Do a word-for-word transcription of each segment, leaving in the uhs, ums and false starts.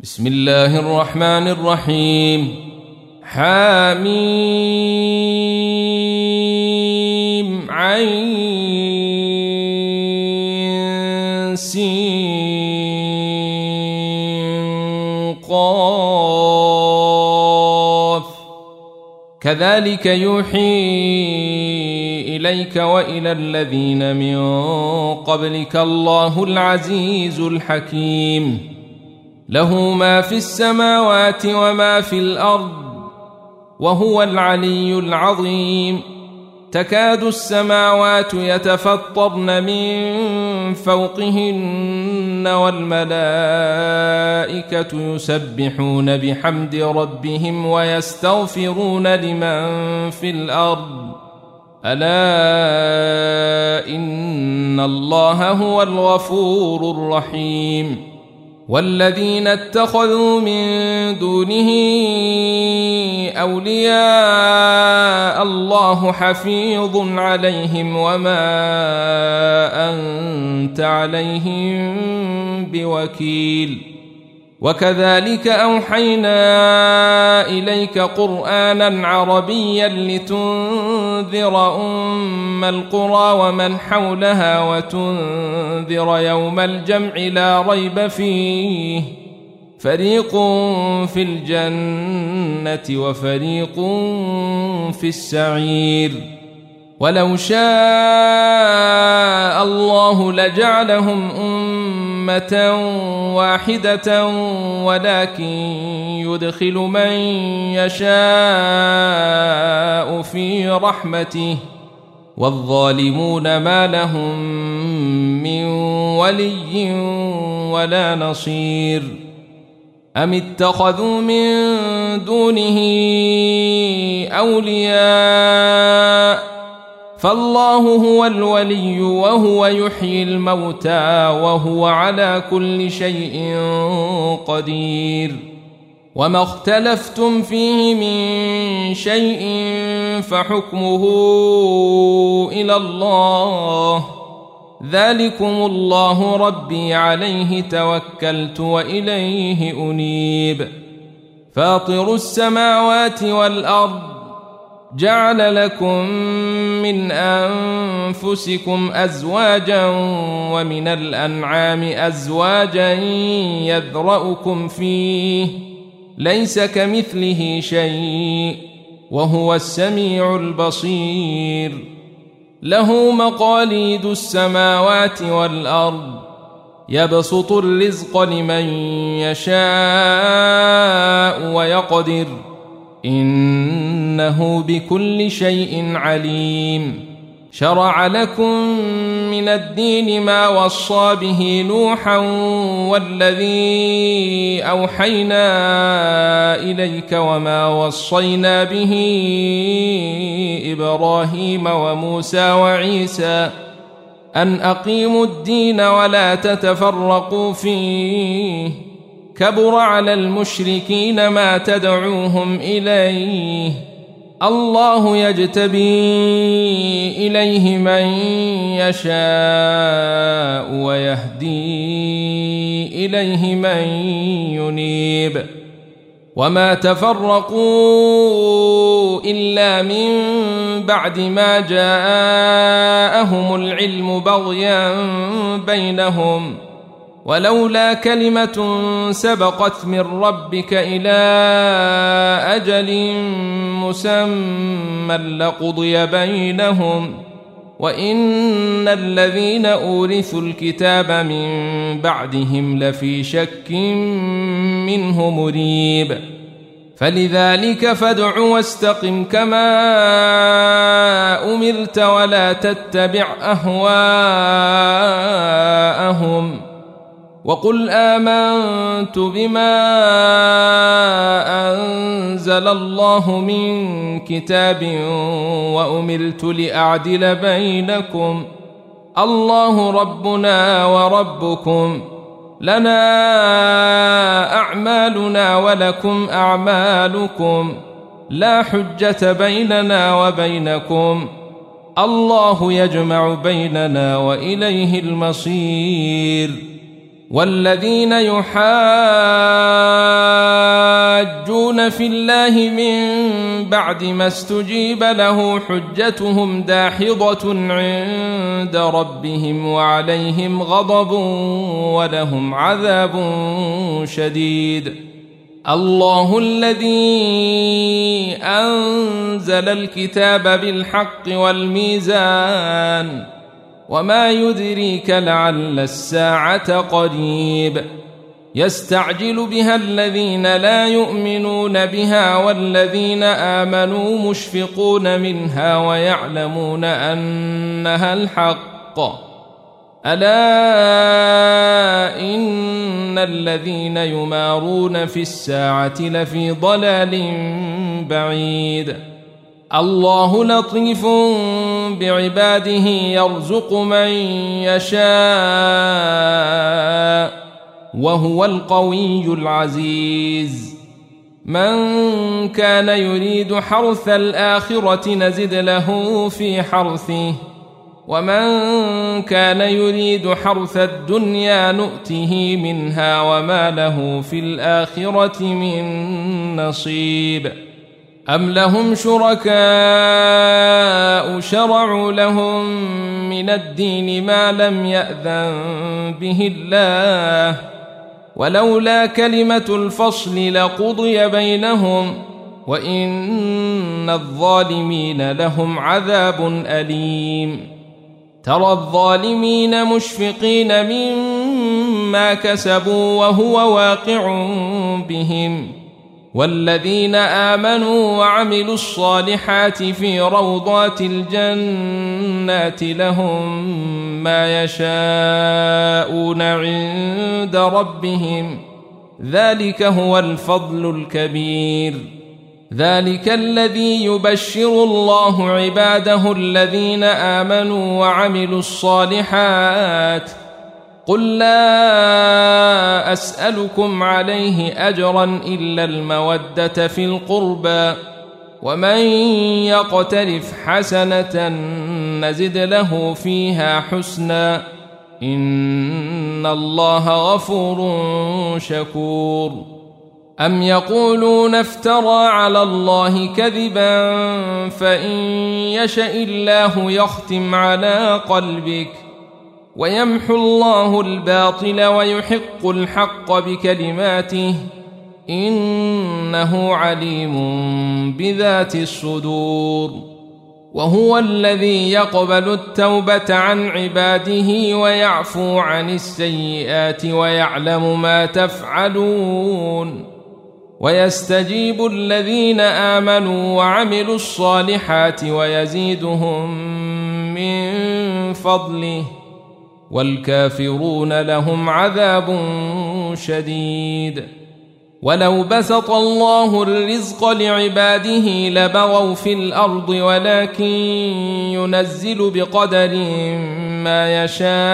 بسم الله الرحمن الرحيم. حميم عين سين قاف كذلك يوحي إليك وإلى الذين من قبلك الله العزيز الحكيم له ما في السماوات وما في الأرض وهو العلي العظيم. تكاد السماوات يتفطرن من فوقهن والملائكة يسبحون بحمد ربهم ويستغفرون لمن في الأرض ألا إن الله هو الغفور الرحيم. والذين اتخذوا من دونه أولياء الله حفيظ عليهم وما أنت عليهم بوكيل. وكذلك أوحينا إليك قرآنا عربيا لتنذر أم القرى ومن حولها وتنذر يوم الجمع لا ريب فيه فريق في الجنة وفريق في السعير. ولو شاء الله لجعلهم أمة واحدة ولكن يدخل من يشاء في رحمته والظالمون ما لهم من ولي ولا نصير. أم اتخذوا من دونه أولياء فالله هو الولي وهو يحيي الموتى وهو على كل شيء قدير. وما اختلفتم فيه من شيء فحكمه إلى الله ذلكم الله ربي عليه توكلت وإليه أنيب. فاطر السماوات والأرض جعل لكم من أنفسكم أزواجا ومن الأنعام أزواجا يذرأكم فيه ليس كمثله شيء وهو السميع البصير. له مقاليد السماوات والأرض يبسط الرزق لمن يشاء ويقدر إنه بكل شيء عليم. شرع لكم من الدين ما وصى به نوحا والذي أوحينا إليك وما وصينا به إبراهيم وموسى وعيسى أن أقيموا الدين ولا تتفرقوا فيه كبر على المشركين ما تدعوهم إليه الله يجتبي إليه من يشاء ويهدي إليه من ينيب. وما تفرقوا إلا من بعد ما جاءهم العلم بغيا بينهم ولولا كلمة سبقت من ربك إلى أجل مسمى لقضي بينهم وإن الذين أورثوا الكتاب من بعدهم لفي شك منه مريب. فلذلك فادع واستقم كما أمرت ولا تتبع أهواءهم وقل آمنت بما أنزل الله من كتاب وأمرت لأعدل بينكم الله ربنا وربكم لنا أعمالنا ولكم أعمالكم لا حجة بيننا وبينكم الله يجمع بيننا وإليه المصير. والذين يحاولون في الله من بعد ما استجيب له حجتهم داحضة عند ربهم وعليهم غضب ولهم عذاب شديد. الله الذي أنزل الكتاب بالحق والميزان وما يدريك لعل الساعة قريب يستعجل بها الذين لا يؤمنون بها والذين آمنوا مشفقون منها ويعلمون أنها الحق ألا إن الذين يمارون في الساعة لفي ضلال بعيد. الله لطيف بعباده يرزق من يشاء وهو القوي العزيز. من كان يريد حرث الآخرة نزد له في حرثه ومن كان يريد حرث الدنيا نؤته منها وما له في الآخرة من نصيب. أم لهم شركاء شرعوا لهم من الدين ما لم يأذن به الله ولولا كلمة الفصل لقضي بينهم وإن الظالمين لهم عذاب أليم. ترى الظالمين مشفقين مما كسبوا وهو واقع بهم والذين آمنوا وعملوا الصالحات في روضات الجنات لهم ما يشاءون عند ربهم ذلك هو الفضل الكبير. ذلك الذي يبشر الله عباده الذين آمنوا وعملوا الصالحات قل لا أسألكم عليه أجرا إلا المودة في القربى ومن يقترف حسنة نزد له فيها حسنا إن الله غفور شكور. أم يقولون افترى على الله كذبا فإن يشأ الله يختم على قلبك ويمحو الله الباطل ويحق الحق بكلماته إنه عليم بذات الصدور. وهو الذي يقبل التوبة عن عباده ويعفو عن السيئات ويعلم ما تفعلون ويستجيب الذين آمنوا وعملوا الصالحات ويزيدهم من فضله والكافرون لهم عذاب شديد. ولو بسط الله الرزق لعباده لبغوا في الأرض ولكن ينزل بقدر ما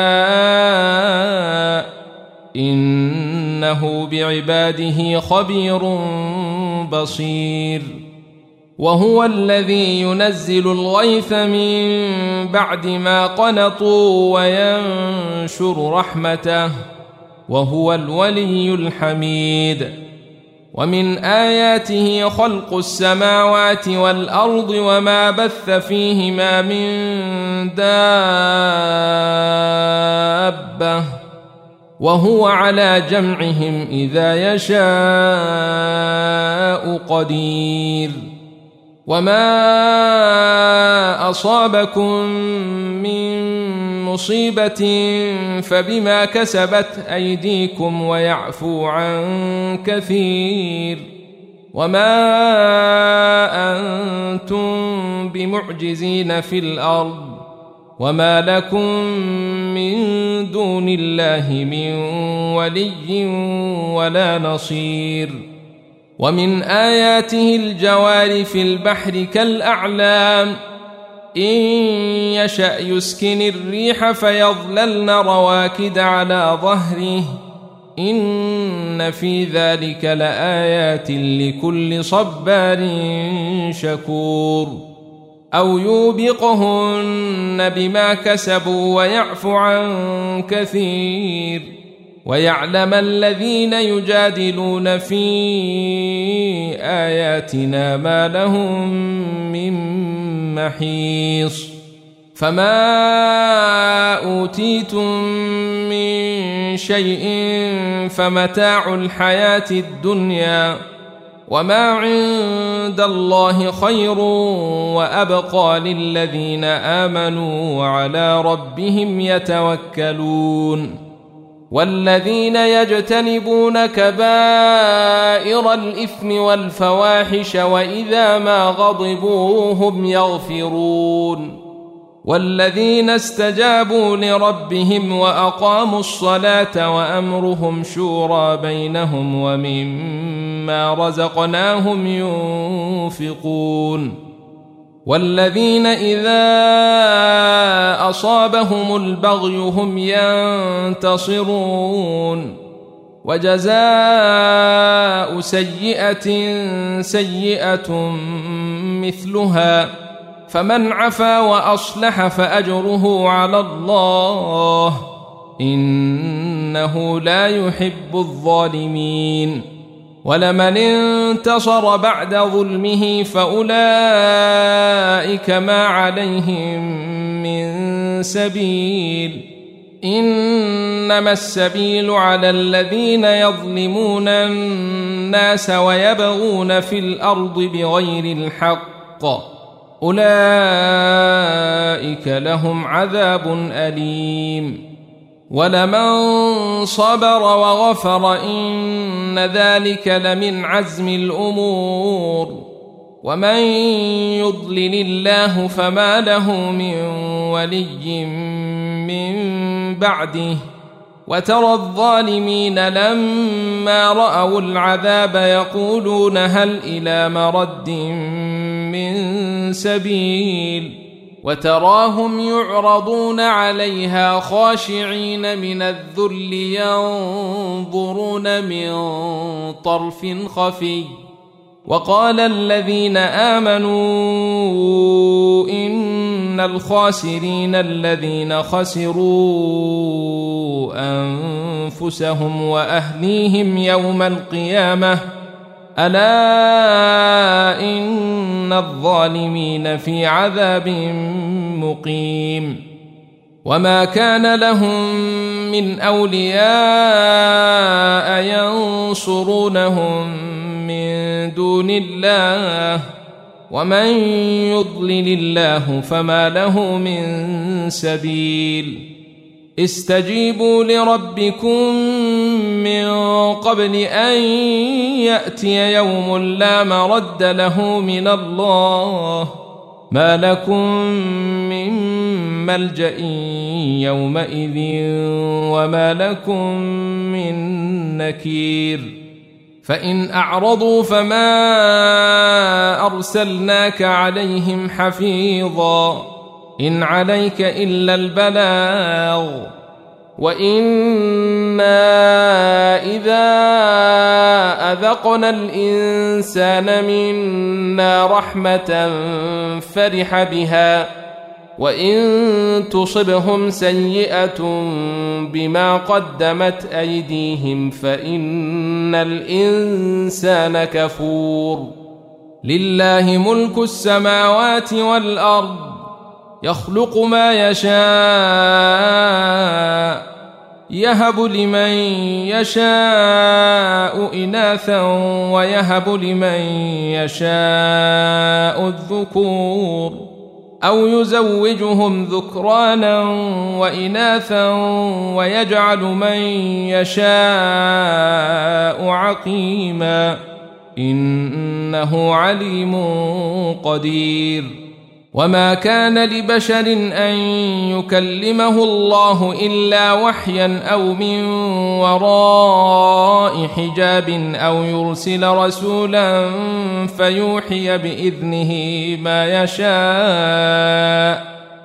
يشاء إنه بعباده خبير بصير. وهو الذي ينزل الغيث من بعد ما قنطوا وينشر رحمته وهو الولي الحميد. ومن آياته خلق السماوات والأرض وما بث فيهما من دابة وهو على جمعهم إذا يشاء قدير. وما أصابكم من مصيبة فبما كسبت أيديكم ويعفو عن كثير وما أنتم بمعجزين في الأرض وما لكم من دون الله من ولي ولا نصير. ومن آياته الجوار في البحر كالأعلام إن يشأ يسكن الريح فيظللن رواكد على ظهره إن في ذلك لآيات لكل صبار شكور. أو يوبقهن بما كسبوا ويعفو عن كثير ويعلم الذين يجادلون في آياتنا ما لهم من محيص فما أوتيتم من شيء فمتاع الحياة الدنيا وما عند الله خير وأبقى للذين آمنوا وعلى ربهم يتوكلون والذين يجتنبون كبائر الإثم والفواحش وإذا ما غضبوا هم يغفرون والذين استجابوا لربهم وأقاموا الصلاة وأمرهم شورى بينهم ومما رزقناهم ينفقون والذين إذا أصابهم البغي هم ينتصرون وجزاء سيئة سيئة مثلها فمن عفا وأصلح فأجره على الله إنه لا يحب الظالمين ولمن انتصر بعد ظلمه فأولئك ما عليهم من سبيل إنما السبيل على الذين يظلمون الناس ويبغون في الأرض بغير الحق أولئك لهم عذاب أليم ولمن صبر وغفر إن ذلك لمن عزم الأمور ومن يضلل الله فما له من ولي من بعده وترى الظالمين لما رأوا العذاب يقولون هل إلى مرد من سبيل وتراهم يعرضون عليها خاشعين من الذل ينظرون من طرف خفي وقال الذين آمنوا إن الخاسرين الذين خسروا أنفسهم وأهليهم يوم القيامة ألا إن الظالمين في عذاب مقيم وما كان لهم من أولياء ينصرونهم من دون الله ومن يضلل الله فما له من سبيل استجيبوا لربكم من قبل أن يأتي يوم لا مرد له من الله ما لكم من ملجأ يومئذ وما لكم من نكير فإن أعرضوا فما أرسلناك عليهم حفيظا إن عليك إلا البلاغ وإنا إذا أذقنا الإنسان منا رحمة فرح بها وإن تصبهم سيئة بما قدمت أيديهم فإن الإنسان كفور لله ملك السماوات والأرض يخلق ما يشاء يهب لمن يشاء إناثا ويهب لمن يشاء الذكور أو يزوجهم ذكرانا وإناثا ويجعل من يشاء عقيما إنه عليم قدير وما كان لبشر أن يكلمه الله إلا وحيا أو من وراء حجاب أو يرسل رسولا فيوحي بإذنه ما يشاء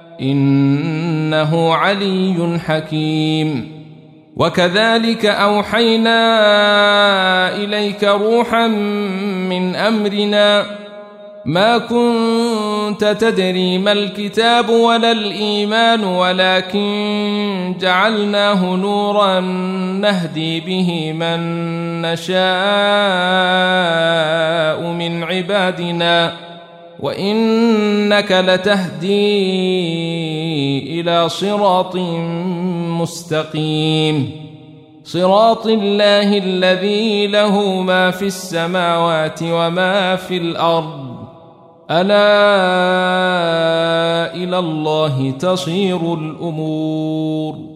إنه علي حكيم وكذلك أوحينا إليك روحا من أمرنا ما كنت تدري ما الكتاب ولا الإيمان ولكن جعلناه نورا نهدي به من نشاء من عبادنا وإنك لتهدي إلى صراط مستقيم صراط الله الذي له ما في السماوات وما في الأرض ألا إلى الله تصير الأمور